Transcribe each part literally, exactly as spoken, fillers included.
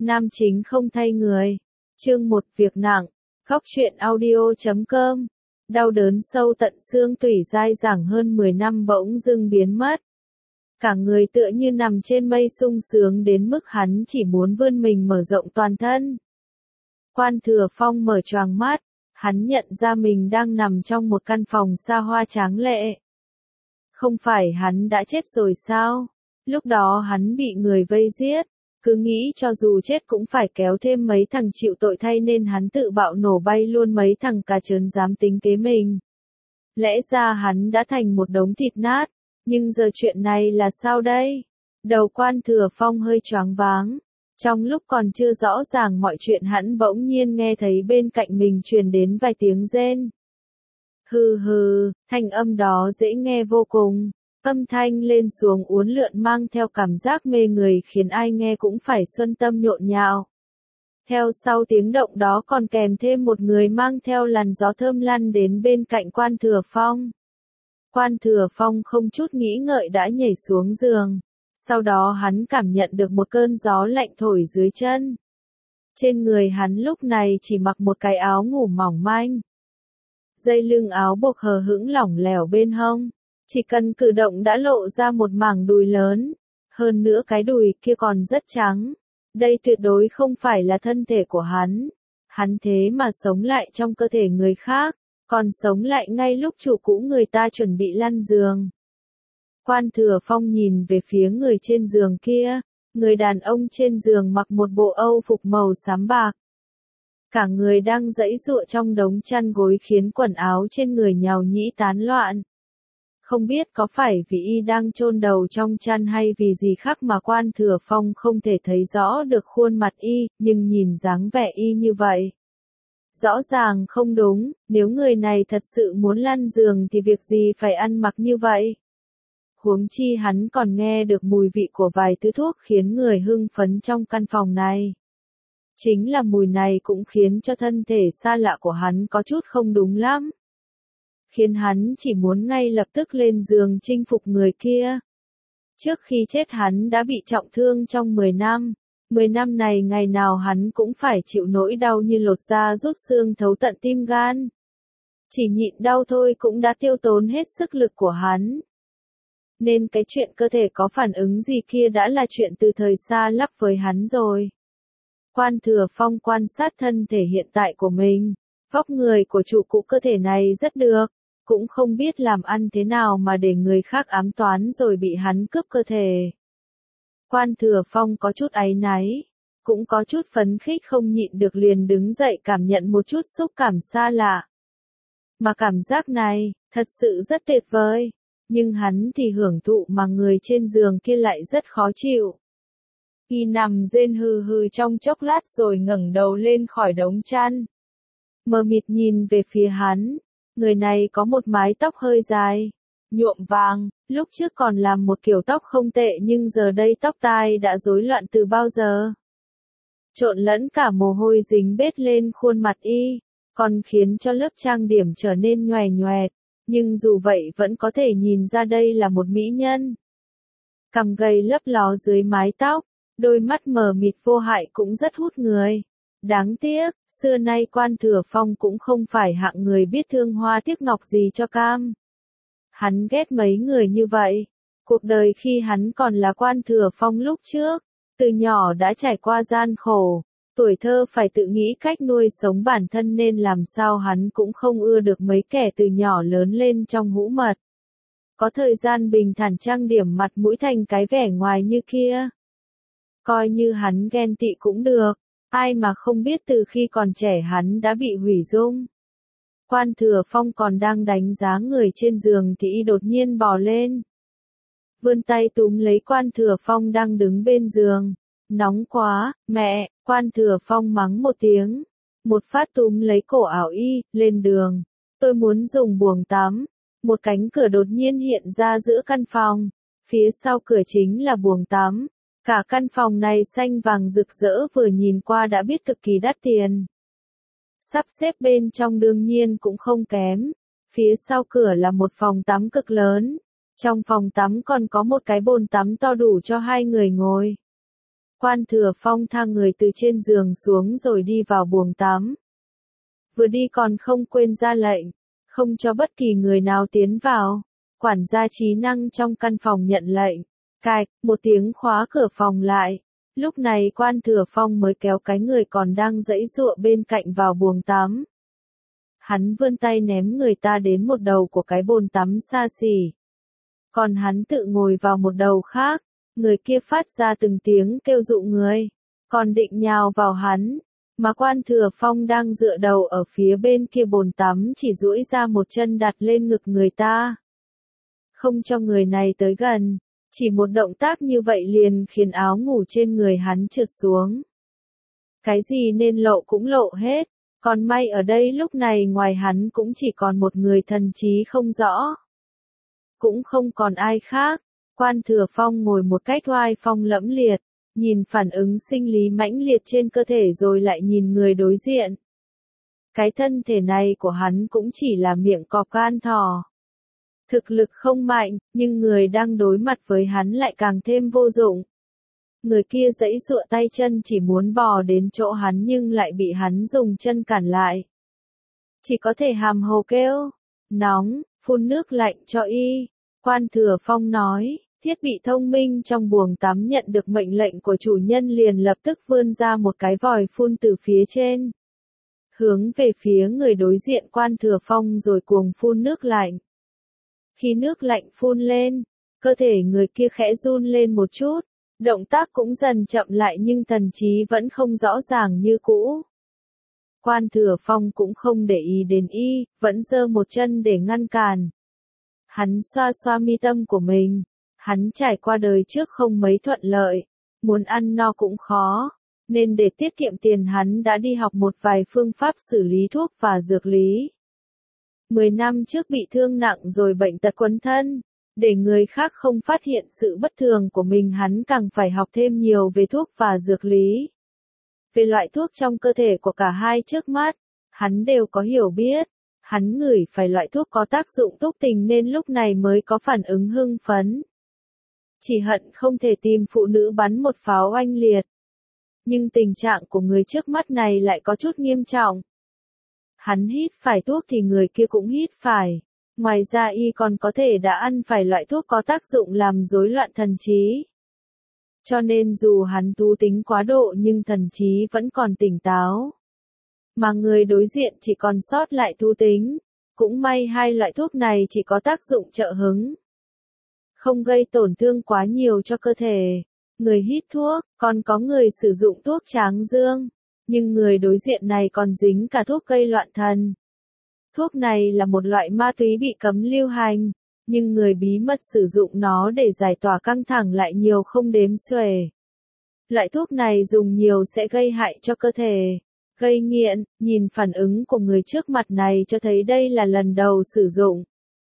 Nam chính không thay người. Chương một việc nặng. Góc truyện audio chấm com. Đau đớn sâu tận xương tủy dai dẳng hơn mười năm bỗng dưng biến mất. Cả người tựa như nằm trên mây sung sướng đến mức hắn chỉ muốn vươn mình mở rộng toàn thân. Quan Thừa Phong mở choàng mắt, hắn nhận ra mình đang nằm trong một căn phòng xa hoa tráng lệ. Không phải hắn đã chết rồi sao? Lúc đó hắn bị người vây giết, cứ nghĩ cho dù chết cũng phải kéo thêm mấy thằng chịu tội thay nên hắn tự bạo nổ bay luôn mấy thằng cà trớn dám tính kế mình. Lẽ ra hắn đã thành một đống thịt nát, nhưng giờ chuyện này là sao đây? Đầu Quan Thừa Phong hơi choáng váng. Trong lúc còn chưa rõ ràng mọi chuyện hắn bỗng nhiên nghe thấy bên cạnh mình truyền đến vài tiếng rên. Hừ hừ, thanh âm đó dễ nghe vô cùng. Âm thanh lên xuống uốn lượn mang theo cảm giác mê người khiến ai nghe cũng phải xuân tâm nhộn nhạo. Theo sau tiếng động đó còn kèm thêm một người mang theo làn gió thơm lăn đến bên cạnh Quan Thừa Phong. Quan Thừa Phong không chút nghĩ ngợi đã nhảy xuống giường. Sau đó hắn cảm nhận được một cơn gió lạnh thổi dưới chân. Trên người hắn lúc này chỉ mặc một cái áo ngủ mỏng manh. Dây lưng áo buộc hờ hững lỏng lẻo bên hông. Chỉ cần cử động đã lộ ra một mảng đùi lớn. Hơn nữa cái đùi kia còn rất trắng. Đây tuyệt đối không phải là thân thể của hắn. Hắn thế mà sống lại trong cơ thể người khác. Còn sống lại ngay lúc chủ cũ người ta chuẩn bị lăn giường. Quan Thừa Phong nhìn về phía người trên giường kia. Người đàn ông trên giường mặc một bộ âu phục màu xám bạc. Cả người đang giãy giụa trong đống chăn gối khiến quần áo trên người nhào nhĩ tán loạn. Không biết có phải vì y đang chôn đầu trong chăn hay vì gì khác mà Quan Thừa Phong không thể thấy rõ được khuôn mặt y, nhưng nhìn dáng vẻ y như vậy. Rõ ràng không đúng, nếu người này thật sự muốn lăn giường thì việc gì phải ăn mặc như vậy. Huống chi hắn còn nghe được mùi vị của vài thứ thuốc khiến người hưng phấn trong căn phòng này. Chính là mùi này cũng khiến cho thân thể xa lạ của hắn có chút không đúng lắm. Khiến hắn chỉ muốn ngay lập tức lên giường chinh phục người kia. Trước khi chết hắn đã bị trọng thương trong mười năm. mười năm này ngày nào hắn cũng phải chịu nỗi đau như lột da rút xương thấu tận tim gan. Chỉ nhịn đau thôi cũng đã tiêu tốn hết sức lực của hắn. Nên cái chuyện cơ thể có phản ứng gì kia đã là chuyện từ thời xa lắc với hắn rồi. Quan Thừa Phong quan sát thân thể hiện tại của mình. Vóc người của chủ cụ cơ thể này rất được. Cũng không biết làm ăn thế nào mà để người khác ám toán rồi bị hắn cướp cơ thể. Quan Thừa Phong có chút áy náy. Cũng có chút phấn khích không nhịn được liền đứng dậy cảm nhận một chút xúc cảm xa lạ. Mà cảm giác này, thật sự rất tuyệt vời. Nhưng hắn thì hưởng thụ mà người trên giường kia lại rất khó chịu. Y nằm rên hừ hừ trong chốc lát rồi ngẩng đầu lên khỏi đống chăn. Mờ mịt nhìn về phía hắn. Người này có một mái tóc hơi dài, nhuộm vàng, lúc trước còn làm một kiểu tóc không tệ nhưng giờ đây tóc tai đã rối loạn từ bao giờ. Trộn lẫn cả mồ hôi dính bết lên khuôn mặt y, còn khiến cho lớp trang điểm trở nên nhòe nhoẹt, nhưng dù vậy vẫn có thể nhìn ra đây là một mỹ nhân. Cằm gầy lấp ló dưới mái tóc, đôi mắt mờ mịt vô hại cũng rất hút người. Đáng tiếc, xưa nay Quan Thừa Phong cũng không phải hạng người biết thương hoa tiếc ngọc gì cho cam. Hắn ghét mấy người như vậy. Cuộc đời khi hắn còn là Quan Thừa Phong lúc trước, từ nhỏ đã trải qua gian khổ, tuổi thơ phải tự nghĩ cách nuôi sống bản thân nên làm sao hắn cũng không ưa được mấy kẻ từ nhỏ lớn lên trong hũ mật. Có thời gian bình thản trang điểm mặt mũi thành cái vẻ ngoài như kia. Coi như hắn ghen tị cũng được. Ai mà không biết từ khi còn trẻ hắn đã bị hủy dung. Quan Thừa Phong còn đang đánh giá người trên giường thì y đột nhiên bò lên. Vươn tay túm lấy Quan Thừa Phong đang đứng bên giường. Nóng quá, mẹ, Quan Thừa Phong mắng một tiếng. Một phát túm lấy cổ áo y, lên đường. Tôi muốn dùng buồng tắm. Một cánh cửa đột nhiên hiện ra giữa căn phòng. Phía sau cửa chính là buồng tắm. Cả căn phòng này xanh vàng rực rỡ vừa nhìn qua đã biết cực kỳ đắt tiền. Sắp xếp bên trong đương nhiên cũng không kém. Phía sau cửa là một phòng tắm cực lớn. Trong phòng tắm còn có một cái bồn tắm to đủ cho hai người ngồi. Quan Thừa Phong tha người từ trên giường xuống rồi đi vào buồng tắm. Vừa đi còn không quên ra lệnh, không cho bất kỳ người nào tiến vào. Quản gia trí năng trong căn phòng nhận lệnh, cạch, một tiếng khóa cửa phòng lại. Lúc này Quan Thừa Phong mới kéo cái người còn đang giãy giụa bên cạnh vào buồng tắm. Hắn vươn tay ném người ta đến một đầu của cái bồn tắm xa xỉ. Còn hắn tự ngồi vào một đầu khác, người kia phát ra từng tiếng kêu dụ người, còn định nhào vào hắn, mà Quan Thừa Phong đang dựa đầu ở phía bên kia bồn tắm chỉ duỗi ra một chân đặt lên ngực người ta. Không cho người này tới gần, chỉ một động tác như vậy liền khiến áo ngủ trên người hắn trượt xuống. Cái gì nên lộ cũng lộ hết, còn may ở đây lúc này ngoài hắn cũng chỉ còn một người thần trí không rõ. Cũng không còn ai khác, Quan Thừa Phong ngồi một cách oai phong lẫm liệt, nhìn phản ứng sinh lý mãnh liệt trên cơ thể rồi lại nhìn người đối diện. Cái thân thể này của hắn cũng chỉ là miệng cọp gan thỏ. Thực lực không mạnh, nhưng người đang đối mặt với hắn lại càng thêm vô dụng. Người kia giãy giụa tay chân chỉ muốn bò đến chỗ hắn nhưng lại bị hắn dùng chân cản lại. Chỉ có thể hàm hồ kêu, nóng, phun nước lạnh cho y. Quan Thừa Phong nói, thiết bị thông minh trong buồng tắm nhận được mệnh lệnh của chủ nhân liền lập tức vươn ra một cái vòi phun từ phía trên. Hướng về phía người đối diện Quan Thừa Phong rồi cuồng phun nước lạnh. Khi nước lạnh phun lên, cơ thể người kia khẽ run lên một chút, động tác cũng dần chậm lại nhưng thần trí vẫn không rõ ràng như cũ. Quan Thừa Phong cũng không để ý đến y, vẫn giơ một chân để ngăn cản. Hắn xoa xoa mi tâm của mình, hắn trải qua đời trước không mấy thuận lợi, muốn ăn no cũng khó, nên để tiết kiệm tiền hắn đã đi học một vài phương pháp xử lý thuốc và dược lý. Mười năm trước bị thương nặng rồi bệnh tật quấn thân, để người khác không phát hiện sự bất thường của mình hắn càng phải học thêm nhiều về thuốc và dược lý. Về loại thuốc trong cơ thể của cả hai trước mắt, hắn đều có hiểu biết, hắn ngửi phải loại thuốc có tác dụng túc tình nên lúc này mới có phản ứng hưng phấn. Chỉ hận không thể tìm phụ nữ bắn một pháo oanh liệt. Nhưng tình trạng của người trước mắt này lại có chút nghiêm trọng. Hắn hít phải thuốc thì người kia cũng hít phải. Ngoài ra y còn có thể đã ăn phải loại thuốc có tác dụng làm rối loạn thần trí. Cho nên dù hắn thú tính quá độ nhưng thần trí vẫn còn tỉnh táo. Mà người đối diện chỉ còn sót lại thú tính. Cũng may hai loại thuốc này chỉ có tác dụng trợ hứng. Không gây tổn thương quá nhiều cho cơ thể. Người hít thuốc, còn có người sử dụng thuốc tráng dương. Nhưng người đối diện này còn dính cả thuốc gây loạn thần. Thuốc này là một loại ma túy bị cấm lưu hành, nhưng người bí mật sử dụng nó để giải tỏa căng thẳng lại nhiều không đếm xuể. Loại thuốc này dùng nhiều sẽ gây hại cho cơ thể, gây nghiện, nhìn phản ứng của người trước mặt này cho thấy đây là lần đầu sử dụng.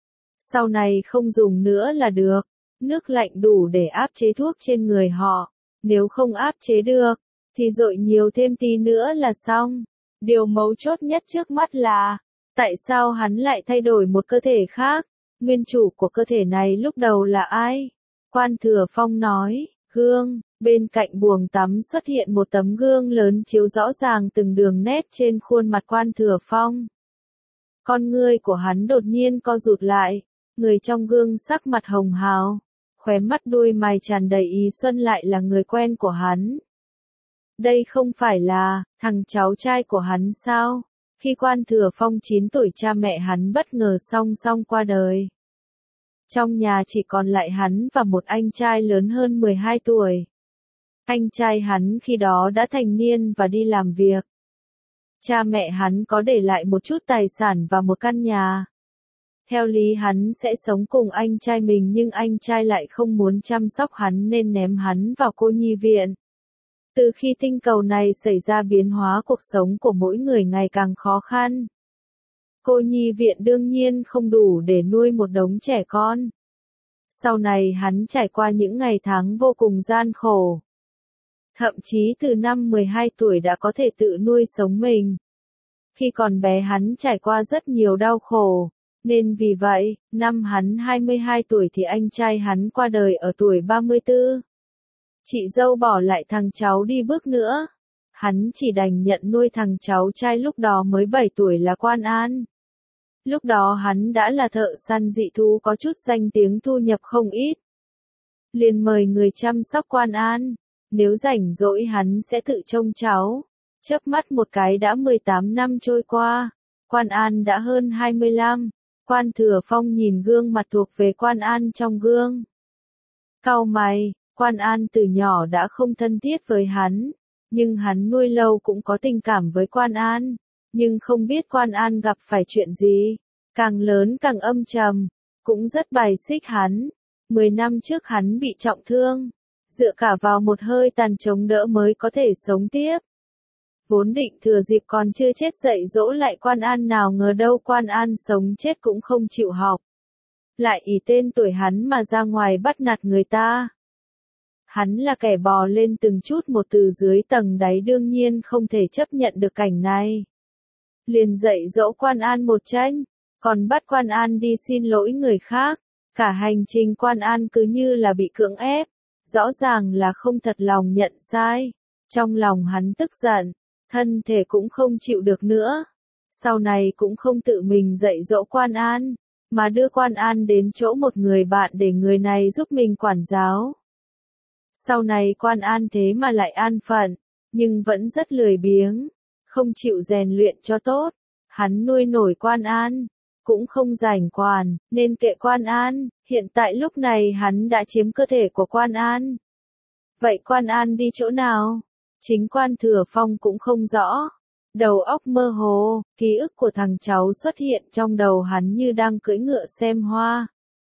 Sau này không dùng nữa là được, nước lạnh đủ để áp chế thuốc trên người họ, nếu không áp chế được, thì dội nhiều thêm tí nữa là xong. Điều mấu chốt nhất trước mắt là, tại sao hắn lại thay đổi một cơ thể khác? Nguyên chủ của cơ thể này lúc đầu là ai? Quan Thừa Phong nói, gương, bên cạnh buồng tắm xuất hiện một tấm gương lớn chiếu rõ ràng từng đường nét trên khuôn mặt Quan Thừa Phong. Con ngươi của hắn đột nhiên co rụt lại, người trong gương sắc mặt hồng hào, khóe mắt đuôi mày tràn đầy ý xuân lại là người quen của hắn. Đây không phải là thằng cháu trai của hắn sao? Khi Quan Thừa Phong chín tuổi cha mẹ hắn bất ngờ song song qua đời. Trong nhà chỉ còn lại hắn và một anh trai lớn hơn mười hai tuổi. Anh trai hắn khi đó đã thành niên và đi làm việc. Cha mẹ hắn có để lại một chút tài sản và một căn nhà. Theo lý hắn sẽ sống cùng anh trai mình nhưng anh trai lại không muốn chăm sóc hắn nên ném hắn vào cô nhi viện. Từ khi tinh cầu này xảy ra biến hóa cuộc sống của mỗi người ngày càng khó khăn. Cô nhi viện đương nhiên không đủ để nuôi một đống trẻ con. Sau này hắn trải qua những ngày tháng vô cùng gian khổ. Thậm chí từ năm mười hai tuổi đã có thể tự nuôi sống mình. Khi còn bé hắn trải qua rất nhiều đau khổ, nên vì vậy, năm hắn hai mươi hai tuổi thì anh trai hắn qua đời ở tuổi ba mươi tư. Chị dâu bỏ lại thằng cháu đi bước nữa. Hắn chỉ đành nhận nuôi thằng cháu trai lúc đó mới bảy tuổi là Quan An. Lúc đó hắn đã là thợ săn dị thú có chút danh tiếng, thu nhập không ít. Liền mời người chăm sóc Quan An, nếu rảnh rỗi hắn sẽ tự trông cháu. Chớp mắt một cái đã mười tám năm trôi qua, Quan An đã hơn hai mươi lăm. Quan Thừa Phong nhìn gương mặt thuộc về Quan An trong gương. Cau mày, Quan An từ nhỏ đã không thân thiết với hắn, nhưng hắn nuôi lâu cũng có tình cảm với Quan An, nhưng không biết Quan An gặp phải chuyện gì, càng lớn càng âm trầm, cũng rất bài xích hắn. Mười năm trước hắn bị trọng thương, dựa cả vào một hơi tàn chống đỡ mới có thể sống tiếp. Vốn định thừa dịp còn chưa chết dạy dỗ lại Quan An, nào ngờ đâu Quan An sống chết cũng không chịu học. Lại ỷ tên tuổi hắn mà ra ngoài bắt nạt người ta. Hắn là kẻ bò lên từng chút một từ dưới tầng đáy, đương nhiên không thể chấp nhận được cảnh này. Liền dạy dỗ Quan An một tranh, còn bắt Quan An đi xin lỗi người khác. Cả hành trình Quan An cứ như là bị cưỡng ép, rõ ràng là không thật lòng nhận sai. Trong lòng hắn tức giận, thân thể cũng không chịu được nữa. Sau này cũng không tự mình dạy dỗ Quan An, mà đưa Quan An đến chỗ một người bạn để người này giúp mình quản giáo. Sau này Quan An thế mà lại an phận, nhưng vẫn rất lười biếng, không chịu rèn luyện cho tốt. Hắn nuôi nổi Quan An, cũng không rảnh quản, nên kệ Quan An. Hiện tại lúc này hắn đã chiếm cơ thể của Quan An. Vậy Quan An đi chỗ nào? Chính Quan Thừa Phong cũng không rõ. Đầu óc mơ hồ, ký ức của thằng cháu xuất hiện trong đầu hắn như đang cưỡi ngựa xem hoa.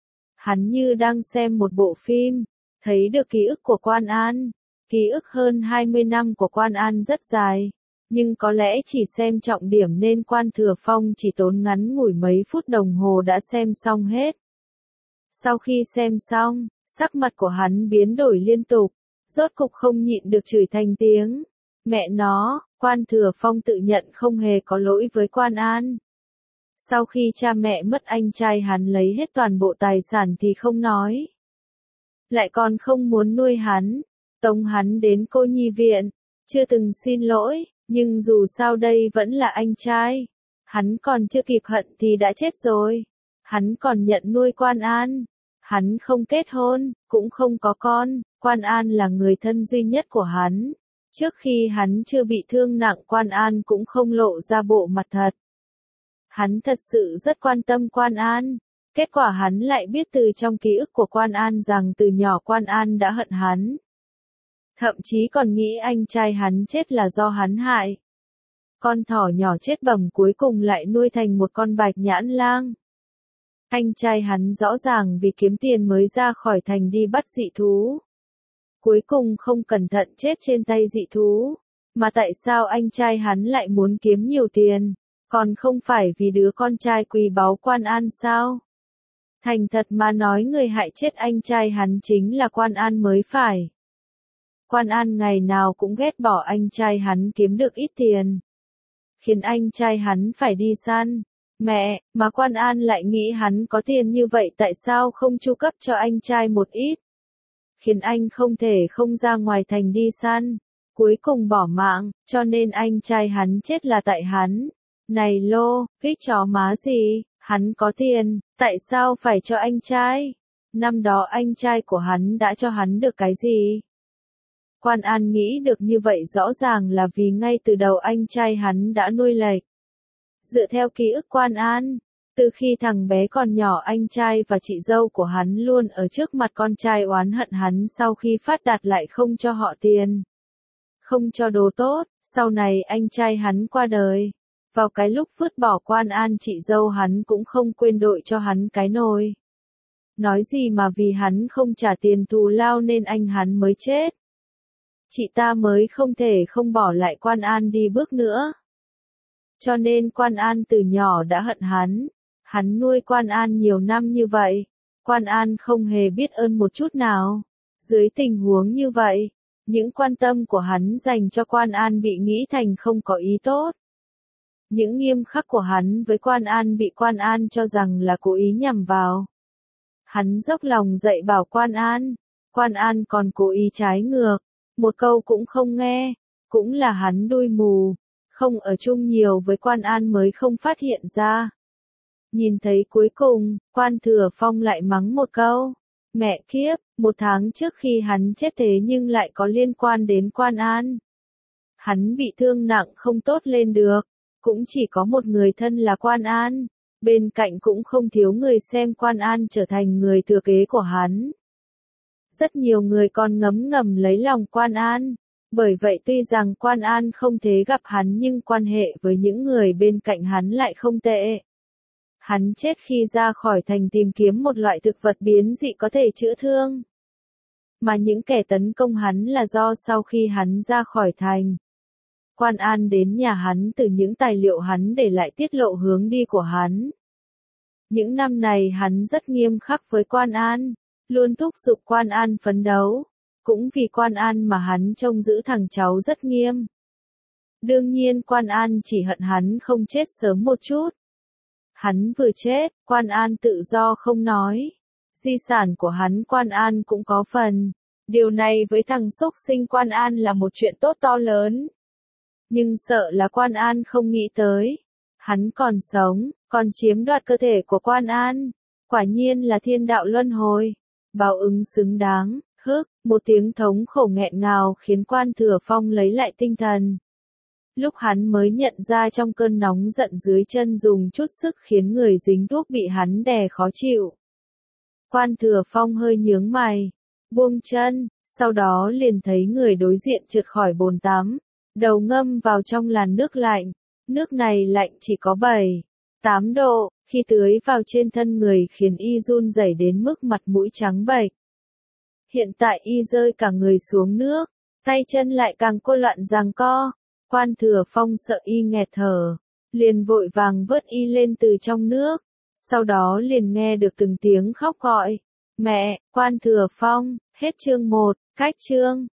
Hắn như đang xem một bộ phim, thấy được ký ức của Quan An. Ký ức hơn hai mươi năm của Quan An rất dài, nhưng có lẽ chỉ xem trọng điểm nên Quan Thừa Phong chỉ tốn ngắn ngủi mấy phút đồng hồ đã xem xong hết. Sau khi xem xong, sắc mặt của hắn biến đổi liên tục, rốt cục không nhịn được chửi thành tiếng. Mẹ nó, Quan Thừa Phong tự nhận không hề có lỗi với Quan An. Sau khi cha mẹ mất, anh trai hắn lấy hết toàn bộ tài sản thì không nói. Lại còn không muốn nuôi hắn, tống hắn đến cô nhi viện, chưa từng xin lỗi, nhưng dù sao đây vẫn là anh trai. Hắn còn chưa kịp hận thì đã chết rồi. Hắn còn nhận nuôi Quan An. Hắn không kết hôn, cũng không có con, Quan An là người thân duy nhất của hắn. Trước khi hắn chưa bị thương nặng, Quan An cũng không lộ ra bộ mặt thật. Hắn thật sự rất quan tâm Quan An. Kết quả hắn lại biết từ trong ký ức của Quan An rằng từ nhỏ Quan An đã hận hắn. Thậm chí còn nghĩ anh trai hắn chết là do hắn hại. Con thỏ nhỏ chết bẩm cuối cùng lại nuôi thành một con bạch nhãn lang. Anh trai hắn rõ ràng vì kiếm tiền mới ra khỏi thành đi bắt dị thú. Cuối cùng không cẩn thận chết trên tay dị thú. Mà tại sao anh trai hắn lại muốn kiếm nhiều tiền? Còn không phải vì đứa con trai quý báu Quan An sao? Thành thật mà nói, người hại chết anh trai hắn chính là Quan An mới phải. Quan An ngày nào cũng ghét bỏ anh trai hắn kiếm được ít tiền, khiến anh trai hắn phải đi săn. Mẹ, mà Quan An lại nghĩ hắn có tiền như vậy tại sao không chu cấp cho anh trai một ít, khiến anh không thể không ra ngoài thành đi săn, cuối cùng bỏ mạng, cho nên anh trai hắn chết là tại hắn. Này lô, kích chó má gì, hắn có tiền, tại sao phải cho anh trai? Năm đó anh trai của hắn đã cho hắn được cái gì? Quan An nghĩ được như vậy rõ ràng là vì ngay từ đầu anh trai hắn đã nuôi lệch. Dựa theo ký ức Quan An, từ khi thằng bé còn nhỏ, anh trai và chị dâu của hắn luôn ở trước mặt con trai oán hận hắn sau khi phát đạt lại không cho họ tiền, không cho đồ tốt. Sau này anh trai hắn qua đời, vào cái lúc vứt bỏ Quan An, chị dâu hắn cũng không quên đội cho hắn cái nồi. Nói gì mà vì hắn không trả tiền thù lao nên anh hắn mới chết. Chị ta mới không thể không bỏ lại Quan An đi bước nữa. Cho nên Quan An từ nhỏ đã hận hắn. Hắn nuôi Quan An nhiều năm như vậy, Quan An không hề biết ơn một chút nào. Dưới tình huống như vậy, những quan tâm của hắn dành cho Quan An bị nghĩ thành không có ý tốt. Những nghiêm khắc của hắn với Quan An bị Quan An cho rằng là cố ý nhằm vào. Hắn dốc lòng dạy bảo Quan An, Quan An còn cố ý trái ngược, một câu cũng không nghe, cũng là hắn đuôi mù, không ở chung nhiều với Quan An mới không phát hiện ra. Nhìn thấy cuối cùng, Quan Thừa Phong lại mắng một câu, mẹ kiếp, một tháng trước khi hắn chết thế nhưng lại có liên quan đến Quan An. Hắn bị thương nặng không tốt lên được, cũng chỉ có một người thân là Quan An, bên cạnh cũng không thiếu người xem Quan An trở thành người thừa kế của hắn. Rất nhiều người còn ngấm ngầm lấy lòng Quan An, bởi vậy tuy rằng Quan An không thể gặp hắn nhưng quan hệ với những người bên cạnh hắn lại không tệ. Hắn chết khi ra khỏi thành tìm kiếm một loại thực vật biến dị có thể chữa thương. Mà những kẻ tấn công hắn là do sau khi hắn ra khỏi thành. Quan An đến nhà hắn từ những tài liệu hắn để lại tiết lộ hướng đi của hắn. Những năm này hắn rất nghiêm khắc với Quan An, luôn thúc giục Quan An phấn đấu. Cũng vì Quan An mà hắn trông giữ thằng cháu rất nghiêm. Đương nhiên Quan An chỉ hận hắn không chết sớm một chút. Hắn vừa chết, Quan An tự do không nói. Di sản của hắn Quan An cũng có phần. Điều này với thằng xúc sinh Quan An là một chuyện tốt to lớn. Nhưng sợ là Quan An không nghĩ tới. Hắn còn sống, còn chiếm đoạt cơ thể của Quan An. Quả nhiên là thiên đạo luân hồi. Báo ứng xứng đáng. Hức, một tiếng thống khổ nghẹn ngào khiến Quan Thừa Phong lấy lại tinh thần. Lúc hắn mới nhận ra trong cơn nóng giận dưới chân dùng chút sức khiến người dính thuốc bị hắn đè khó chịu. Quan Thừa Phong hơi nhướng mày, buông chân, sau đó liền thấy người đối diện trượt khỏi bồn tắm, đầu ngâm vào trong làn nước lạnh. Nước này lạnh chỉ có bảy, tám độ, khi tưới vào trên thân người khiến y run rẩy đến mức mặt mũi trắng bệch. Hiện tại y rơi cả người xuống nước, tay chân lại càng cô loạn giằng co. Quan Thừa Phong sợ y nghẹt thở, liền vội vàng vớt y lên từ trong nước, sau đó liền nghe được từng tiếng khóc gọi. Mẹ, Quan Thừa Phong, hết chương một, cách chương.